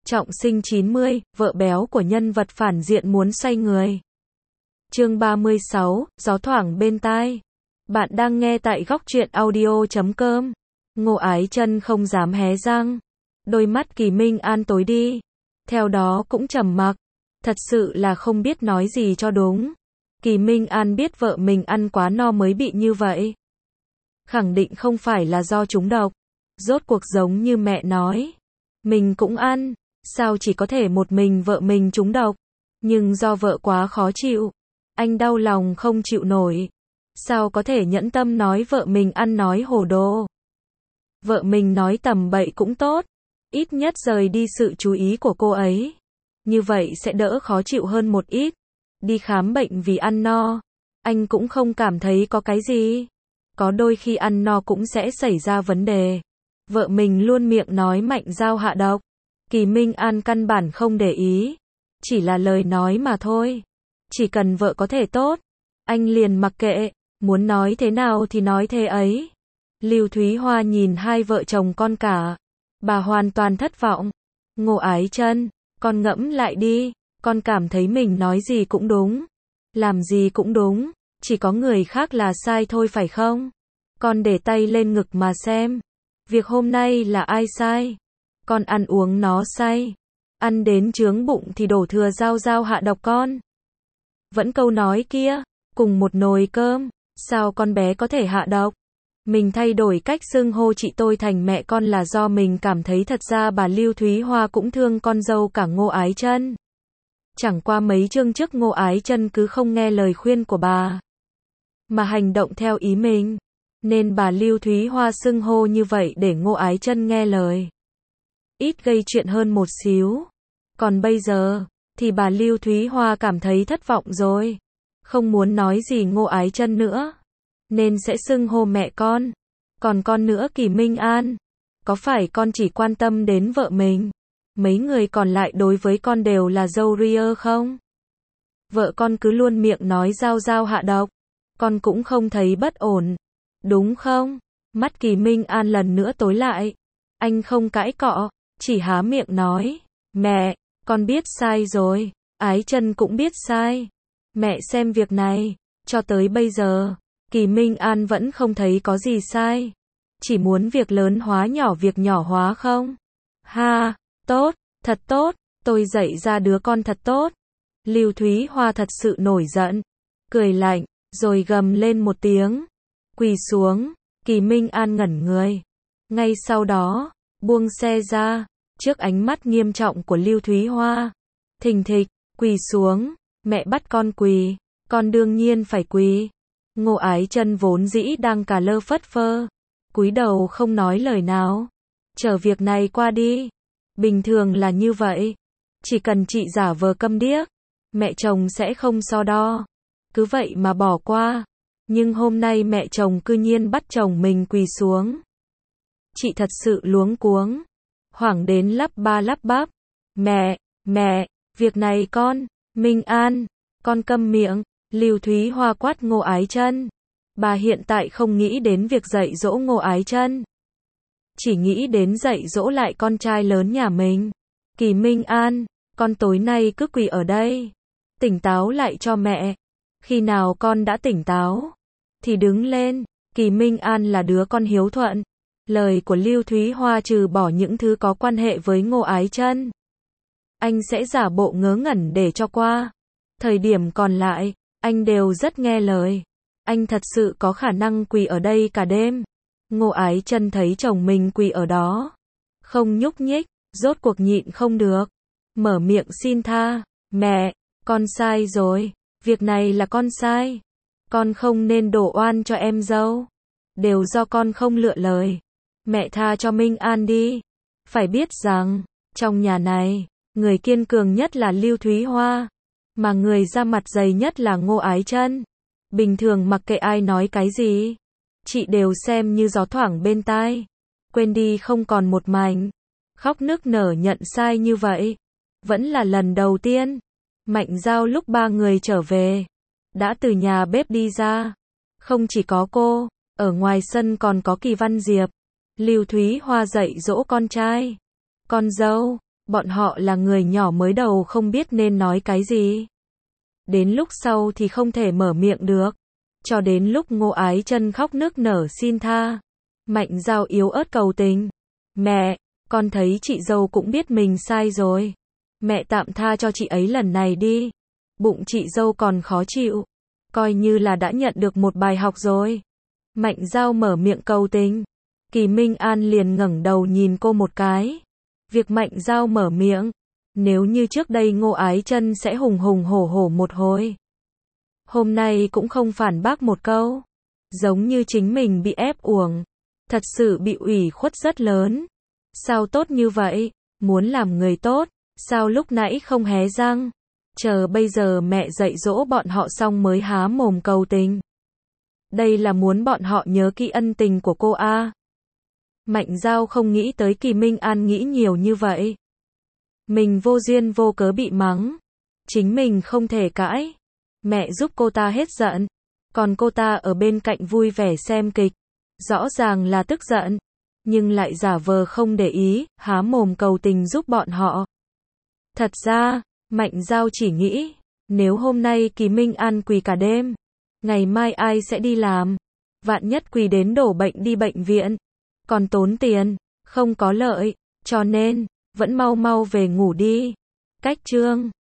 Trọng sinh 90, vợ béo của nhân vật phản diện muốn xoay người. Chương 36, gió thoảng bên tai. Bạn đang nghe tại góc truyện audio.com. Ngô Ái Chân không dám hé răng. Đôi mắt Kỳ Minh An tối đi. Theo đó cũng trầm mặc. Thật sự là không biết nói gì cho đúng. Kỳ Minh An biết vợ mình ăn quá no mới bị như vậy. Khẳng định không phải là do trúng độc. Rốt cuộc giống như mẹ nói. Mình cũng ăn. Sao chỉ có thể một mình vợ mình trúng độc? Nhưng do vợ quá khó chịu. Anh đau lòng không chịu nổi. Sao có thể nhẫn tâm nói vợ mình ăn nói hồ đồ? Vợ mình nói tầm bậy cũng tốt. Ít nhất rời đi sự chú ý của cô ấy. Như vậy sẽ đỡ khó chịu hơn một ít. Đi khám bệnh vì ăn no. Anh cũng không cảm thấy có cái gì. Có đôi khi ăn no cũng sẽ xảy ra vấn đề. Vợ mình luôn miệng nói Mạnh Dao hạ độc. Kỳ Minh An căn bản không để ý. Chỉ là lời nói mà thôi. Chỉ cần vợ có thể tốt. Anh liền mặc kệ. Muốn nói thế nào thì nói thế ấy. Lưu Thúy Hoa nhìn hai vợ chồng con cả. Bà hoàn toàn thất vọng. Ngô Ái Chân, con ngẫm lại đi. Con cảm thấy mình nói gì cũng đúng. Làm gì cũng đúng. Chỉ có người khác là sai thôi phải không? Con để tay lên ngực mà xem. Việc hôm nay là ai sai? Con ăn uống nó say. Ăn đến chướng bụng thì đổ thừa Dao hạ độc con. Vẫn câu nói kia. Cùng một nồi cơm. Sao con bé có thể hạ độc? Mình thay đổi cách xưng hô chị tôi thành mẹ con là do mình cảm thấy thật ra bà Lưu Thúy Hoa cũng thương con dâu cả Ngô Ái Chân. Chẳng qua mấy chương trước Ngô Ái Chân cứ không nghe lời khuyên của bà. Mà hành động theo ý mình. Nên bà Lưu Thúy Hoa xưng hô như vậy để Ngô Ái Chân nghe lời. Ít gây chuyện hơn một xíu. Còn bây giờ, thì bà Lưu Thúy Hoa cảm thấy thất vọng rồi. Không muốn nói gì Ngô Ái Chân nữa. Nên sẽ xưng hô mẹ con. Còn con nữa Kỳ Minh An. Có phải con chỉ quan tâm đến vợ mình? Mấy người còn lại đối với con đều là dâu ria không? Vợ con cứ luôn miệng nói Dao hạ độc. Con cũng không thấy bất ổn. Đúng không? Mắt Kỳ Minh An lần nữa tối lại. Anh không cãi cọ. Chỉ há miệng nói. Mẹ, con biết sai rồi. Ái Chân cũng biết sai. Mẹ xem việc này. Cho tới bây giờ, Kỳ Minh An vẫn không thấy có gì sai. Chỉ muốn việc lớn hóa nhỏ việc nhỏ hóa không? Ha, tốt, thật tốt. Tôi dạy ra đứa con thật tốt. Lưu Thúy Hoa thật sự nổi giận. Cười lạnh, rồi gầm lên một tiếng. Quỳ xuống. Kỳ Minh An ngẩn người. Ngay sau đó, buông xe ra. Trước ánh mắt nghiêm trọng của Lưu Thúy Hoa. Thình thịch, quỳ xuống. Mẹ bắt con quỳ. Con đương nhiên phải quỳ. Ngô Ái Chân vốn dĩ đang cà lơ phất phơ. Cúi đầu không nói lời nào. Chờ việc này qua đi. Bình thường là như vậy. Chỉ cần chị giả vờ câm điếc. Mẹ chồng sẽ không so đo. Cứ vậy mà bỏ qua. Nhưng hôm nay mẹ chồng cư nhiên bắt chồng mình quỳ xuống. Chị thật sự luống cuống. Hoảng đến lắp ba lắp bắp. Mẹ, việc này con, Minh An, con câm miệng. Lưu Thúy Hoa quát Ngô Ái Chân. Bà hiện tại không nghĩ đến việc dạy dỗ Ngô Ái Chân. Chỉ nghĩ đến dạy dỗ lại con trai lớn nhà mình. Kỳ Minh An, con tối nay cứ quỳ ở đây. Tỉnh táo lại cho mẹ. Khi nào con đã tỉnh táo, thì đứng lên. Kỳ Minh An là đứa con hiếu thuận. Lời của Lưu Thúy Hoa trừ bỏ những thứ có quan hệ với Ngô Ái Chân. Anh sẽ giả bộ ngớ ngẩn để cho qua. Thời điểm còn lại, anh đều rất nghe lời. Anh thật sự có khả năng quỳ ở đây cả đêm. Ngô Ái Chân thấy chồng mình quỳ ở đó. Không nhúc nhích, rốt cuộc nhịn không được. Mở miệng xin tha. Mẹ, con sai rồi. Việc này là con sai. Con không nên đổ oan cho em dâu. Đều do con không lựa lời. Mẹ tha cho Minh An đi. Phải biết rằng, trong nhà này, người kiên cường nhất là Lưu Thúy Hoa. Mà người ra mặt dày nhất là Ngô Ái Chân. Bình thường mặc kệ ai nói cái gì, chị đều xem như gió thoảng bên tai. Quên đi không còn một mảnh. Khóc nức nở nhận sai như vậy. Vẫn là lần đầu tiên. Mạnh Dao lúc ba người trở về. Đã từ nhà bếp đi ra. Không chỉ có cô, ở ngoài sân còn có Kỳ Văn Diệp. Lưu Thúy Hoa dạy dỗ con trai. Con dâu, Bọn họ là người nhỏ mới đầu không biết nên nói cái gì. Đến lúc sau thì không thể mở miệng được. Cho đến lúc Ngô Ái Chân khóc nức nở xin tha. Mạnh Dao yếu ớt cầu tình. Mẹ, con thấy chị dâu cũng biết mình sai rồi. Mẹ tạm tha cho chị ấy lần này đi. Bụng chị dâu còn khó chịu. Coi như là đã nhận được một bài học rồi. Mạnh Dao mở miệng cầu tình. Kỳ Minh An liền ngẩng đầu nhìn cô một cái. Việc Mạnh Dao mở miệng. Nếu như trước đây Ngô Ái Chân sẽ hùng hùng hổ hổ một hồi. Hôm nay cũng không phản bác một câu. Giống như chính mình bị ép uổng. Thật sự bị ủy khuất rất lớn. Sao tốt như vậy? Muốn làm người tốt. Sao lúc nãy không hé răng? Chờ bây giờ mẹ dạy dỗ bọn họ xong mới há mồm cầu tình. Đây là muốn bọn họ nhớ kỹ ân tình của cô a. Mạnh Dao không nghĩ tới Kỳ Minh An nghĩ nhiều như vậy. Mình vô duyên vô cớ bị mắng. Chính mình không thể cãi. Mẹ giúp cô ta hết giận. Còn cô ta ở bên cạnh vui vẻ xem kịch. Rõ ràng là tức giận. Nhưng lại giả vờ không để ý, há mồm cầu tình giúp bọn họ. Thật ra, Mạnh Dao chỉ nghĩ, nếu hôm nay Kỳ Minh An quỳ cả đêm, ngày mai ai sẽ đi làm? Vạn nhất quỳ đến đổ bệnh đi bệnh viện, còn tốn tiền, không có lợi, cho nên, vẫn mau mau về ngủ đi. Cách chương